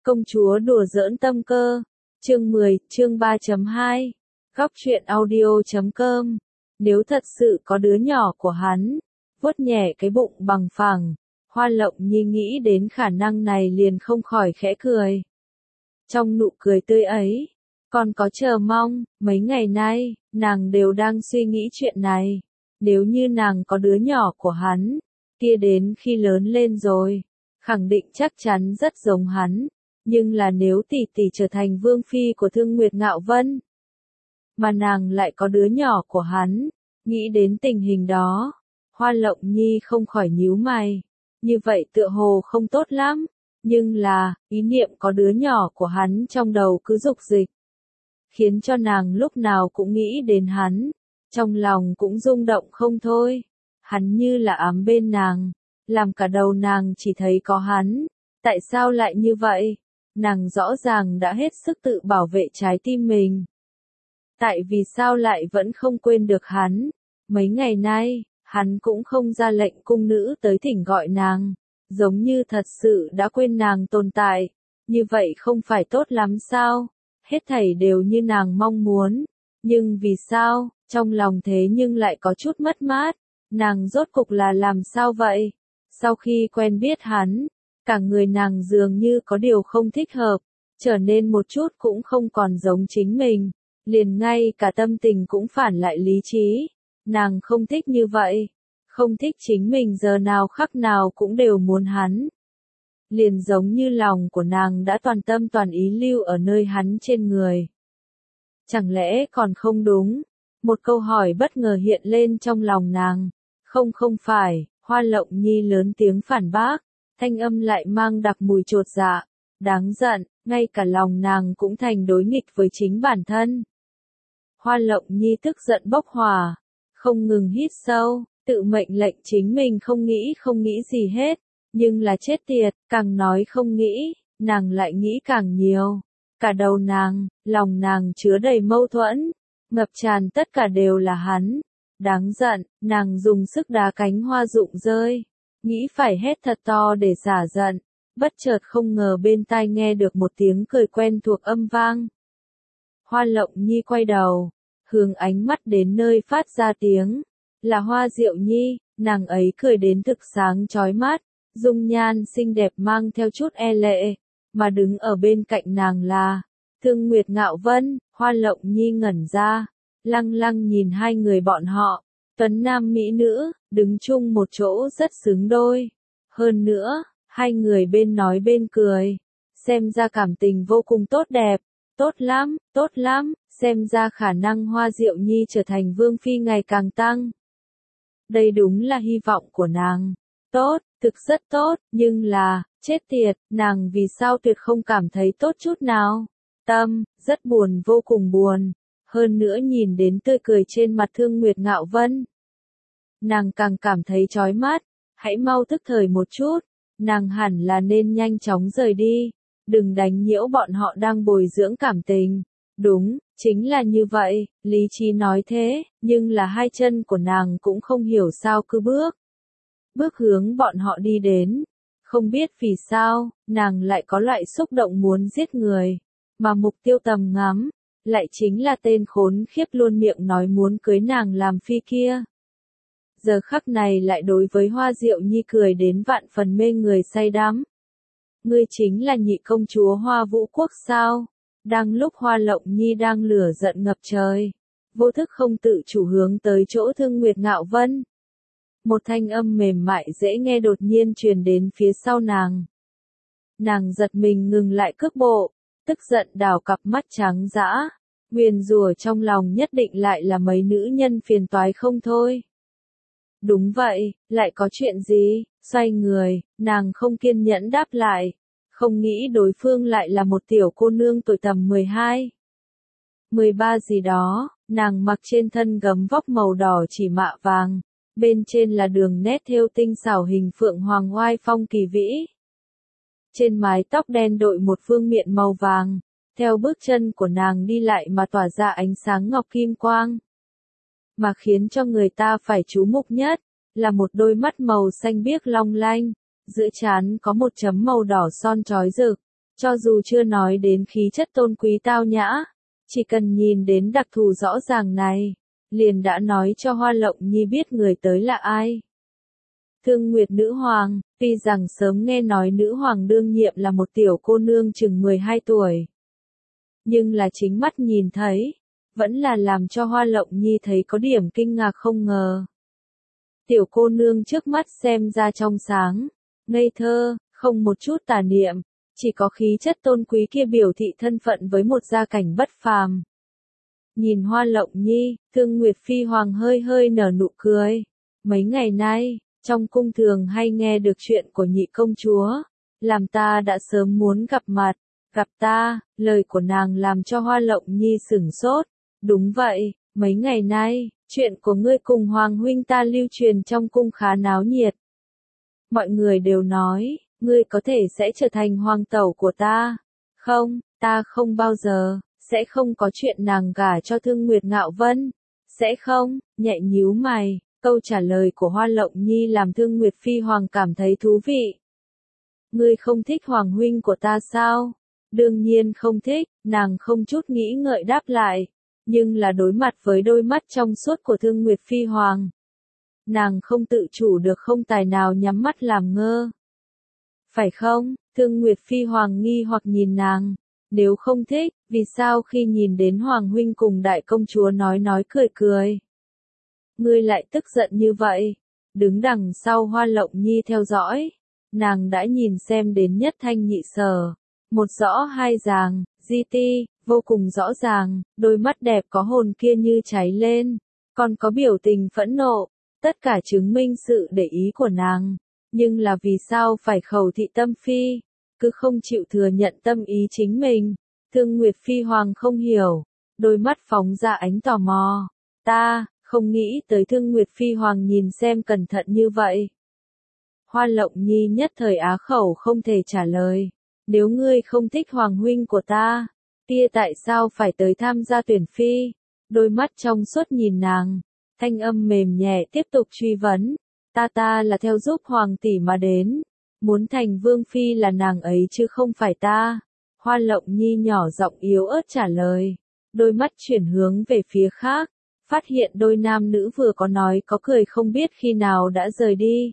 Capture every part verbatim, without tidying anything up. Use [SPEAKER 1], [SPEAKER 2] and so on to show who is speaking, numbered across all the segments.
[SPEAKER 1] Công chúa đùa giỡn tâm cơ. Chương mười, chương ba chấm hai. Góc truyện audio chấm com. Nếu thật sự có đứa nhỏ của hắn, vuốt nhẹ cái bụng bằng phẳng, Hoa Lộng Nhi nghĩ đến khả năng này liền không khỏi khẽ cười. Trong nụ cười tươi ấy, còn có chờ mong, mấy ngày nay, nàng đều đang suy nghĩ chuyện này. Nếu như nàng có đứa nhỏ của hắn, kia đến khi lớn lên rồi, khẳng định chắc chắn rất giống hắn. Nhưng là nếu tỷ tỷ trở thành vương phi của Thương Nguyệt Ngạo Vân, mà nàng lại có đứa nhỏ của hắn, nghĩ đến tình hình đó, Hoa Lộng Nhi không khỏi nhíu mày. Như vậy tựa hồ không tốt lắm, nhưng là, ý niệm có đứa nhỏ của hắn trong đầu cứ dục dịch, khiến cho nàng lúc nào cũng nghĩ đến hắn, trong lòng cũng rung động không thôi. Hắn như là ám bên nàng, làm cả đầu nàng chỉ thấy có hắn. Tại sao lại như vậy? Nàng rõ ràng đã hết sức tự bảo vệ trái tim mình. Tại vì sao lại vẫn không quên được hắn? Mấy ngày nay, hắn cũng không ra lệnh cung nữ tới thỉnh gọi nàng, giống như thật sự đã quên nàng tồn tại. Như vậy không phải tốt lắm sao? Hết thảy đều như nàng mong muốn. Nhưng vì sao, trong lòng thế nhưng lại có chút mất mát. Nàng rốt cục là làm sao vậy? Sau khi quen biết hắn, cả người nàng dường như có điều không thích hợp, trở nên một chút cũng không còn giống chính mình, liền ngay cả tâm tình cũng phản lại lý trí. Nàng không thích như vậy, không thích chính mình giờ nào khắc nào cũng đều muốn hắn. Liền giống như lòng của nàng đã toàn tâm toàn ý lưu ở nơi hắn trên người. Chẳng lẽ còn không đúng? Một câu hỏi bất ngờ hiện lên trong lòng nàng. Không không phải, Hoa Lộng Nhi lớn tiếng phản bác, thanh âm lại mang đặc mùi chột dạ, đáng giận, ngay cả lòng nàng cũng thành đối nghịch với chính bản thân. Hoa Lộng Nhi tức giận bốc hỏa, không ngừng hít sâu, tự mệnh lệnh chính mình không nghĩ không nghĩ gì hết, nhưng là chết tiệt, càng nói không nghĩ, nàng lại nghĩ càng nhiều. Cả đầu nàng, lòng nàng chứa đầy mâu thuẫn, ngập tràn tất cả đều là hắn. Đáng giận, nàng dùng sức đá cánh hoa rụng rơi, nghĩ phải hét thật to để xả giận, bất chợt không ngờ bên tai nghe được một tiếng cười quen thuộc âm vang. Hoa Lộng Nhi quay đầu, hướng ánh mắt đến nơi phát ra tiếng, là Hoa Diệu Nhi. Nàng ấy cười đến thực sáng chói mắt, dung nhan xinh đẹp mang theo chút e lệ, mà đứng ở bên cạnh nàng là Thương Nguyệt Ngạo Vân. Hoa Lộng Nhi ngẩn ra, lăng lăng nhìn hai người bọn họ, tuấn nam mỹ nữ, đứng chung một chỗ rất xứng đôi. Hơn nữa, hai người bên nói bên cười, xem ra cảm tình vô cùng tốt đẹp. Tốt lắm, tốt lắm, xem ra khả năng Hoa Diệu Nhi trở thành vương phi ngày càng tăng. Đây đúng là hy vọng của nàng. Tốt, thực rất tốt, nhưng là, chết tiệt, nàng vì sao tuyệt không cảm thấy tốt chút nào. Tâm, rất buồn, vô cùng buồn. Hơn nữa nhìn đến tươi cười trên mặt Thương Nguyệt Ngạo Vân, nàng càng cảm thấy chói mắt. Hãy mau thức thời một chút, nàng hẳn là nên nhanh chóng rời đi, đừng đánh nhiễu bọn họ đang bồi dưỡng cảm tình. Đúng, chính là như vậy, lý trí nói thế, nhưng là hai chân của nàng cũng không hiểu sao cứ bước. Bước hướng bọn họ đi đến, không biết vì sao, nàng lại có loại xúc động muốn giết người, mà mục tiêu tầm ngắm lại chính là tên khốn khiếp luôn miệng nói muốn cưới nàng làm phi kia. Giờ khắc này lại đối với Hoa Diệu Nhi cười đến vạn phần mê người say đắm. Ngươi chính là nhị công chúa Hoa Vũ Quốc sao? Đang lúc Hoa Lộng Nhi đang lửa giận ngập trời, vô thức không tự chủ hướng tới chỗ Thương Nguyệt Ngạo Vân. Một thanh âm mềm mại dễ nghe đột nhiên truyền đến phía sau nàng. Nàng giật mình ngừng lại cước bộ, tức giận đảo cặp mắt trắng dã, nguyền rủa trong lòng nhất định lại là mấy nữ nhân phiền toái không thôi. Đúng vậy, lại có chuyện gì? Xoay người, nàng không kiên nhẫn đáp lại, không nghĩ đối phương lại là một tiểu cô nương tuổi tầm mười hai, mười ba gì đó. Nàng mặc trên thân gấm vóc màu đỏ chỉ mạ vàng, bên trên là đường nét thêu tinh xảo hình phượng hoàng oai phong kỳ vĩ. Trên mái tóc đen đội một vương miện màu vàng, theo bước chân của nàng đi lại mà tỏa ra ánh sáng ngọc kim quang. Mà khiến cho người ta phải chú mục nhất, là một đôi mắt màu xanh biếc long lanh, giữa trán có một chấm màu đỏ son chói rực, Cho dù chưa nói đến khí chất tôn quý tao nhã, chỉ cần nhìn đến đặc thù rõ ràng này, liền đã nói cho Hoa Lộng Nhi biết người tới là ai. Thương Nguyệt Nữ Hoàng, tuy rằng sớm nghe nói Nữ Hoàng đương nhiệm là một tiểu cô nương chừng mười hai tuổi. Nhưng là chính mắt nhìn thấy, vẫn là làm cho Hoa Lộng Nhi thấy có điểm kinh ngạc không ngờ. Tiểu cô nương trước mắt xem ra trong sáng, ngây thơ, không một chút tà niệm, chỉ có khí chất tôn quý kia biểu thị thân phận với một gia cảnh bất phàm. Nhìn Hoa Lộng Nhi, Thương Nguyệt Phi Hoàng hơi hơi nở nụ cười. Mấy ngày nay, trong cung thường hay nghe được chuyện của nhị công chúa, làm ta đã sớm muốn gặp mặt, gặp ta, lời của nàng làm cho Hoa Lộng Nhi sửng sốt. Đúng vậy, mấy ngày nay, chuyện của ngươi cùng Hoàng huynh ta lưu truyền trong cung khá náo nhiệt. Mọi người đều nói, ngươi có thể sẽ trở thành hoàng tẩu của ta. Không, ta không bao giờ, sẽ không có chuyện nàng gả cho Thương Nguyệt Ngạo Vân. Sẽ không, nhẹ nhíu mày, câu trả lời của Hoa Lộng Nhi làm Thương Nguyệt Phi Hoàng cảm thấy thú vị. Ngươi không thích Hoàng huynh của ta sao? Đương nhiên không thích, nàng không chút nghĩ ngợi đáp lại. Nhưng là đối mặt với đôi mắt trong suốt của Thương Nguyệt Phi Hoàng. Nàng không tự chủ được không tài nào nhắm mắt làm ngơ. Phải không? Thương Nguyệt Phi Hoàng nghi hoặc nhìn nàng. Nếu không thích, vì sao khi nhìn đến Hoàng huynh cùng đại công chúa nói nói cười cười? Ngươi lại tức giận như vậy. Đứng đằng sau Hoa Lộng Nhi theo dõi. Nàng đã nhìn xem đến nhất thanh nhị sở. Một rõ hai ràng, di ti, vô cùng rõ ràng, đôi mắt đẹp có hồn kia như cháy lên. Còn có biểu tình phẫn nộ. Tất cả chứng minh sự để ý của nàng. Nhưng là vì sao phải khẩu thị tâm phi, cứ không chịu thừa nhận tâm ý chính mình. Thương Nguyệt Phi Hoàng không hiểu, đôi mắt phóng ra ánh tò mò. Ta, không nghĩ tới Thương Nguyệt Phi Hoàng nhìn xem cẩn thận như vậy. Hoa Lộng Nhi nhất thời á khẩu không thể trả lời. Nếu ngươi không thích Hoàng huynh của ta, kia tại sao phải tới tham gia tuyển phi? Đôi mắt trong suốt nhìn nàng, thanh âm mềm nhẹ tiếp tục truy vấn. Ta ta là theo giúp Hoàng tỷ mà đến. Muốn thành vương phi là nàng ấy chứ không phải ta. Hoa Lộng Nhi nhỏ giọng yếu ớt trả lời. Đôi mắt chuyển hướng về phía khác. Phát hiện đôi nam nữ vừa có nói có cười không biết khi nào đã rời đi.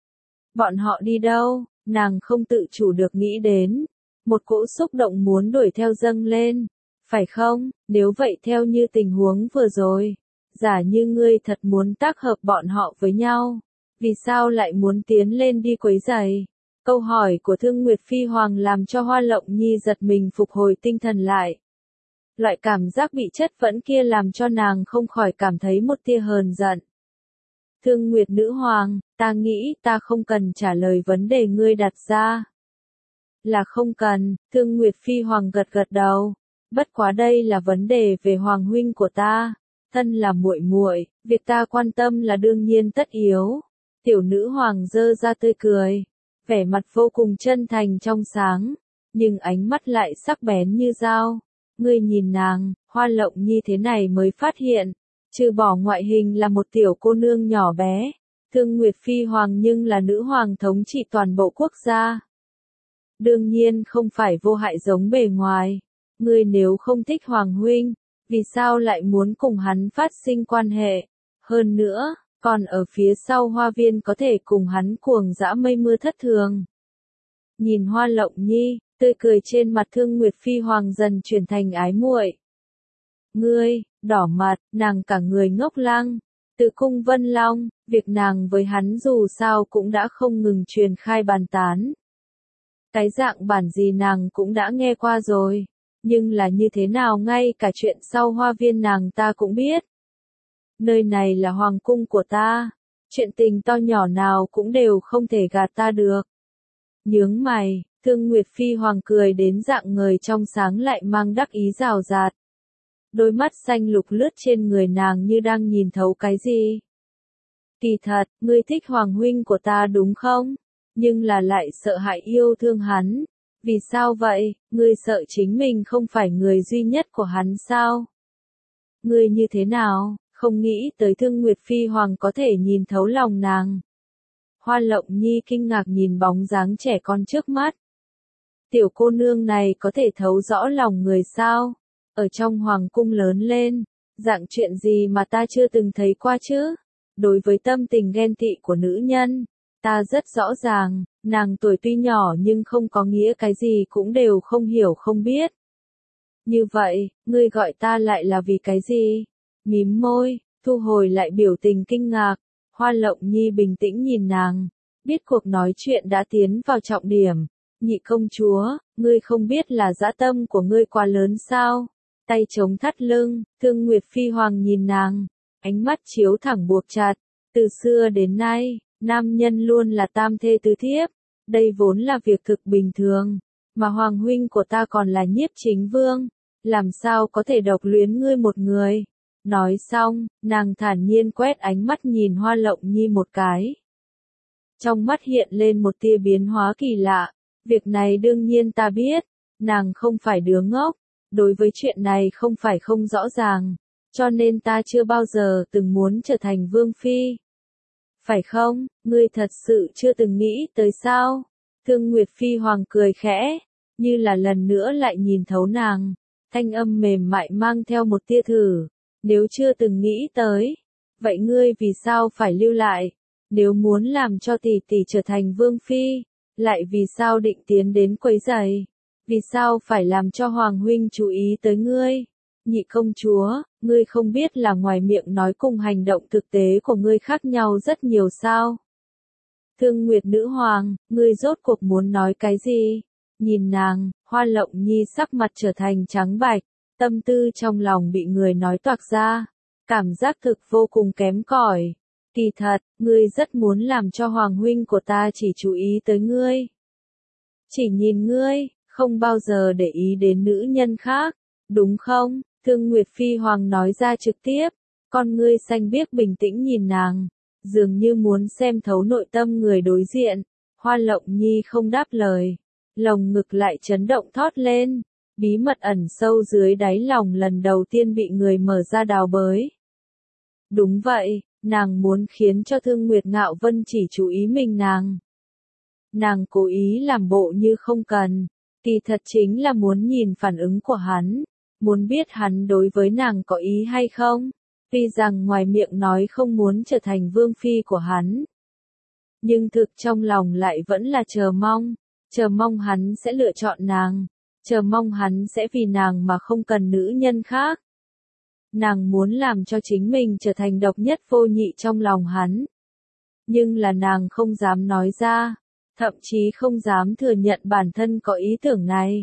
[SPEAKER 1] Bọn họ đi đâu? Nàng không tự chủ được nghĩ đến. Một cỗ xúc động muốn đuổi theo dâng lên. Phải không? Nếu vậy theo như tình huống vừa rồi. Giả như ngươi thật muốn tác hợp bọn họ với nhau. Vì sao lại muốn tiến lên đi quấy rầy? Câu hỏi của Thương Nguyệt Phi Hoàng làm cho Hoa Lộng Nhi giật mình phục hồi tinh thần lại. Loại cảm giác bị chất vấn kia làm cho nàng không khỏi cảm thấy một tia hờn giận. Thương Nguyệt Nữ Hoàng, ta nghĩ ta không cần trả lời vấn đề ngươi đặt ra. Là không cần, Thương Nguyệt Phi Hoàng gật gật đầu. Bất quá đây là vấn đề về Hoàng huynh của ta. Thân là muội muội, việc ta quan tâm là đương nhiên tất yếu. Tiểu Nữ Hoàng giơ ra tươi cười, vẻ mặt vô cùng chân thành trong sáng, nhưng ánh mắt lại sắc bén như dao. Ngươi nhìn nàng, Hoa Lộng Nhi thế này mới phát hiện, trừ bỏ ngoại hình là một tiểu cô nương nhỏ bé, Thương Nguyệt Phi Hoàng nhưng là nữ hoàng thống trị toàn bộ quốc gia. Đương nhiên không phải vô hại giống bề ngoài. Ngươi nếu không thích Hoàng huynh, vì sao lại muốn cùng hắn phát sinh quan hệ? Hơn nữa, còn ở phía sau hoa viên có thể cùng hắn cuồng dã mây mưa thất thường. Nhìn Hoa Lộng Nhi, tươi cười trên mặt Thương Nguyệt Phi Hoàng dần chuyển thành ái muội. Ngươi, đỏ mặt, nàng cả người ngốc lăng. Từ cung Vân Long, việc nàng với hắn dù sao cũng đã không ngừng truyền khai bàn tán. Cái dạng bản gì nàng cũng đã nghe qua rồi. Nhưng là như thế nào ngay cả chuyện sau hoa viên nàng ta cũng biết. Nơi này là hoàng cung của ta. Chuyện tình to nhỏ nào cũng đều không thể gạt ta được. Nhướng mày, Thương Nguyệt Phi Hoàng cười đến dạng người trong sáng lại mang đắc ý rào rạt. Đôi mắt xanh lục lướt trên người nàng như đang nhìn thấu cái gì. Kỳ thật, ngươi thích Hoàng huynh của ta đúng không? Nhưng là lại sợ hãi yêu thương hắn. Vì sao vậy? Ngươi sợ chính mình không phải người duy nhất của hắn sao? Ngươi như thế nào? Không nghĩ tới Thương Nguyệt Phi Hoàng có thể nhìn thấu lòng nàng. Hoa Lộng Nhi kinh ngạc nhìn bóng dáng trẻ con trước mắt. Tiểu cô nương này có thể thấu rõ lòng người sao? Ở trong hoàng cung lớn lên, dạng chuyện gì mà ta chưa từng thấy qua chứ? Đối với tâm tình ghen tị của nữ nhân, ta rất rõ ràng, nàng tuổi tuy nhỏ nhưng không có nghĩa cái gì cũng đều không hiểu không biết. Như vậy, ngươi gọi ta lại là vì cái gì? Mím môi, thu hồi lại biểu tình kinh ngạc, Hoa Lộng Nhi bình tĩnh nhìn nàng, biết cuộc nói chuyện đã tiến vào trọng điểm. Nhị công chúa, ngươi không biết là dã tâm của ngươi quá lớn sao? Tay chống thắt lưng, Thương Nguyệt Phi Hoàng nhìn nàng, ánh mắt chiếu thẳng buộc chặt. Từ xưa đến nay, nam nhân luôn là tam thê tứ thiếp, đây vốn là việc thực bình thường, mà Hoàng huynh của ta còn là Nhiếp Chính Vương, làm sao có thể độc luyến ngươi một người? Nói xong, nàng thản nhiên quét ánh mắt nhìn Hoa Lộng Nhi một cái. Trong mắt hiện lên một tia biến hóa kỳ lạ, việc này đương nhiên ta biết, nàng không phải đứa ngốc, đối với chuyện này không phải không rõ ràng, cho nên ta chưa bao giờ từng muốn trở thành vương phi. Phải không, ngươi thật sự chưa từng nghĩ tới sao? Thương Nguyệt Phi Hoàng cười khẽ, như là lần nữa lại nhìn thấu nàng, thanh âm mềm mại mang theo một tia thử. Nếu chưa từng nghĩ tới, vậy ngươi vì sao phải lưu lại? Nếu muốn làm cho tỷ tỷ trở thành vương phi, lại vì sao định tiến đến quấy rầy? Vì sao phải làm cho Hoàng huynh chú ý tới ngươi? Nhị công chúa, ngươi không biết là ngoài miệng nói cùng hành động thực tế của ngươi khác nhau rất nhiều sao? Thương Nguyệt Nữ Hoàng, ngươi rốt cuộc muốn nói cái gì? Nhìn nàng, Hoa Lộng Nhi sắc mặt trở thành trắng bạch, tâm tư trong lòng bị người nói toạc ra, cảm giác thực vô cùng kém cỏi. Kỳ thật, ngươi rất muốn làm cho Hoàng huynh của ta chỉ chú ý tới ngươi. Chỉ nhìn ngươi, không bao giờ để ý đến nữ nhân khác, đúng không? Thương Nguyệt Phi Hoàng nói ra trực tiếp, con ngươi xanh biếc bình tĩnh nhìn nàng, dường như muốn xem thấu nội tâm người đối diện. Hoa Lộng Nhi không đáp lời, lồng ngực lại chấn động thót lên, bí mật ẩn sâu dưới đáy lòng lần đầu tiên bị người mở ra đào bới. Đúng vậy, nàng muốn khiến cho Thương Nguyệt Ngạo Vân chỉ chú ý mình nàng. Nàng cố ý làm bộ như không cần, kỳ thật chính là muốn nhìn phản ứng của hắn, muốn biết hắn đối với nàng có ý hay không. Tuy rằng ngoài miệng nói không muốn trở thành vương phi của hắn, nhưng thực trong lòng lại vẫn là chờ mong, chờ mong hắn sẽ lựa chọn nàng, chờ mong hắn sẽ vì nàng mà không cần nữ nhân khác. Nàng muốn làm cho chính mình trở thành độc nhất vô nhị trong lòng hắn. Nhưng là nàng không dám nói ra, thậm chí không dám thừa nhận bản thân có ý tưởng này.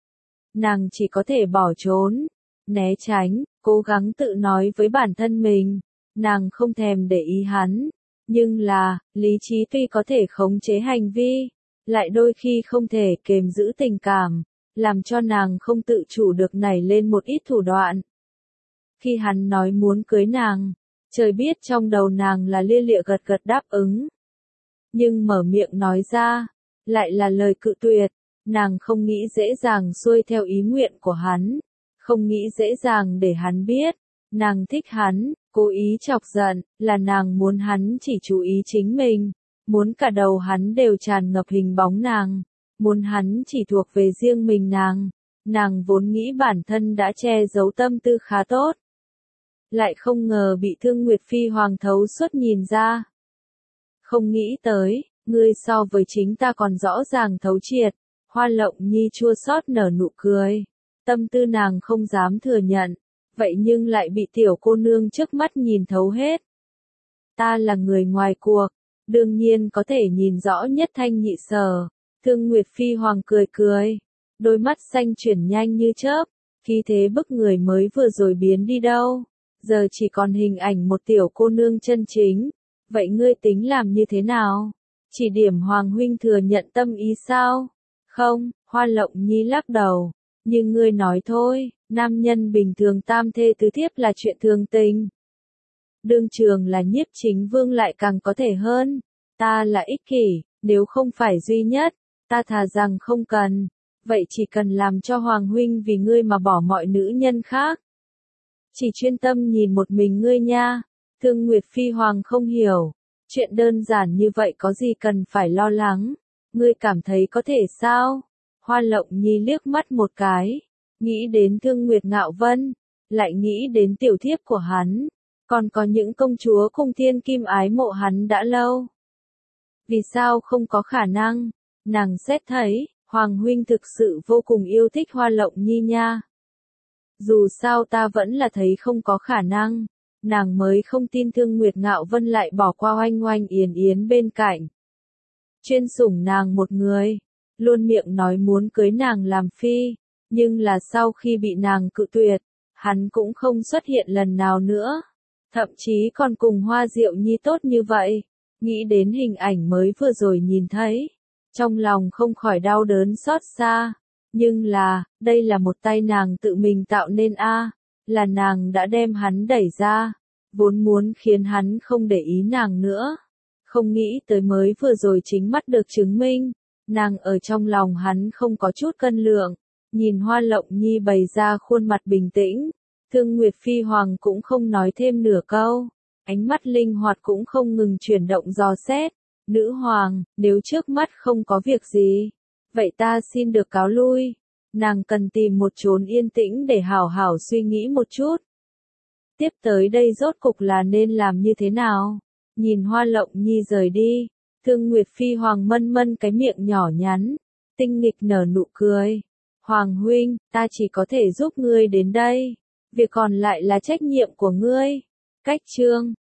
[SPEAKER 1] Nàng chỉ có thể bỏ trốn, né tránh, cố gắng tự nói với bản thân mình, nàng không thèm để ý hắn. Nhưng là, lý trí tuy có thể khống chế hành vi, lại đôi khi không thể kềm giữ tình cảm, làm cho nàng không tự chủ được nảy lên một ít thủ đoạn. Khi hắn nói muốn cưới nàng, trời biết trong đầu nàng là lia lịa gật gật đáp ứng. Nhưng mở miệng nói ra, lại là lời cự tuyệt, nàng không nghĩ dễ dàng xuôi theo ý nguyện của hắn, không nghĩ dễ dàng để hắn biết, nàng thích hắn, cố ý chọc giận, là nàng muốn hắn chỉ chú ý chính mình, muốn cả đầu hắn đều tràn ngập hình bóng nàng, muốn hắn chỉ thuộc về riêng mình nàng, nàng vốn nghĩ bản thân đã che giấu tâm tư khá tốt. Lại không ngờ bị Thương Nguyệt Phi Hoàng thấu suốt nhìn ra. Không nghĩ tới, ngươi so với chính ta còn rõ ràng thấu triệt. Hoa Lộng Nhi chua xót nở nụ cười, tâm tư nàng không dám thừa nhận, vậy nhưng lại bị tiểu cô nương trước mắt nhìn thấu hết. Ta là người ngoài cuộc, đương nhiên có thể nhìn rõ nhất thanh nhị sở. Thương Nguyệt Phi Hoàng cười cười, đôi mắt xanh chuyển nhanh như chớp, khí thế bức người mới vừa rồi biến đi đâu, giờ chỉ còn hình ảnh một tiểu cô nương chân chính. Vậy ngươi tính làm như thế nào? Chỉ điểm Hoàng huynh thừa nhận tâm ý sao? Không, Hoa Lộng Nhi lắc đầu, nhưng ngươi nói thôi, nam nhân bình thường tam thê tứ thiếp là chuyện thường tình. Đương trường là Nhiếp Chính Vương lại càng có thể hơn, ta là ích kỷ, nếu không phải duy nhất, ta thà rằng không cần, vậy chỉ cần làm cho Hoàng huynh vì ngươi mà bỏ mọi nữ nhân khác. Chỉ chuyên tâm nhìn một mình ngươi nha. Thương Nguyệt Phi Hoàng không hiểu, chuyện đơn giản như vậy có gì cần phải lo lắng, ngươi cảm thấy có thể sao? Hoa Lộng Nhi liếc mắt một cái, nghĩ đến Thương Nguyệt Ngạo Vân, lại nghĩ đến tiểu thiếp của hắn, còn có những công chúa cung thiên kim ái mộ hắn đã lâu. Vì sao không có khả năng? Nàng xét thấy, Hoàng huynh thực sự vô cùng yêu thích Hoa Lộng Nhi nha. Dù sao ta vẫn là thấy không có khả năng, nàng mới không tin Thương Nguyệt Ngạo Vân lại bỏ qua Oanh Oanh Yến Yến bên cạnh. Chuyên sủng nàng một người, luôn miệng nói muốn cưới nàng làm phi, nhưng là sau khi bị nàng cự tuyệt, hắn cũng không xuất hiện lần nào nữa. Thậm chí còn cùng Hoa Diệu Nhi tốt như vậy, nghĩ đến hình ảnh mới vừa rồi nhìn thấy, trong lòng không khỏi đau đớn xót xa. Nhưng là, đây là một tay nàng tự mình tạo nên a, là nàng đã đem hắn đẩy ra, vốn muốn khiến hắn không để ý nàng nữa. Không nghĩ tới mới vừa rồi chính mắt được chứng minh, nàng ở trong lòng hắn không có chút cân lượng. Nhìn Hoa Lộng Nhi bày ra khuôn mặt bình tĩnh, Thương Nguyệt Phi Hoàng cũng không nói thêm nửa câu, ánh mắt linh hoạt cũng không ngừng chuyển động dò xét. Nữ hoàng, nếu trước mắt không có việc gì, vậy ta xin được cáo lui. Nàng cần tìm một chốn yên tĩnh để hảo hảo suy nghĩ một chút. Tiếp tới đây rốt cục là nên làm như thế nào? Nhìn Hoa Lộng Nhi rời đi, Thương Nguyệt Phi Hoàng mân mân cái miệng nhỏ nhắn, tinh nghịch nở nụ cười. Hoàng huynh, ta chỉ có thể giúp ngươi đến đây, việc còn lại là trách nhiệm của ngươi. Cách chương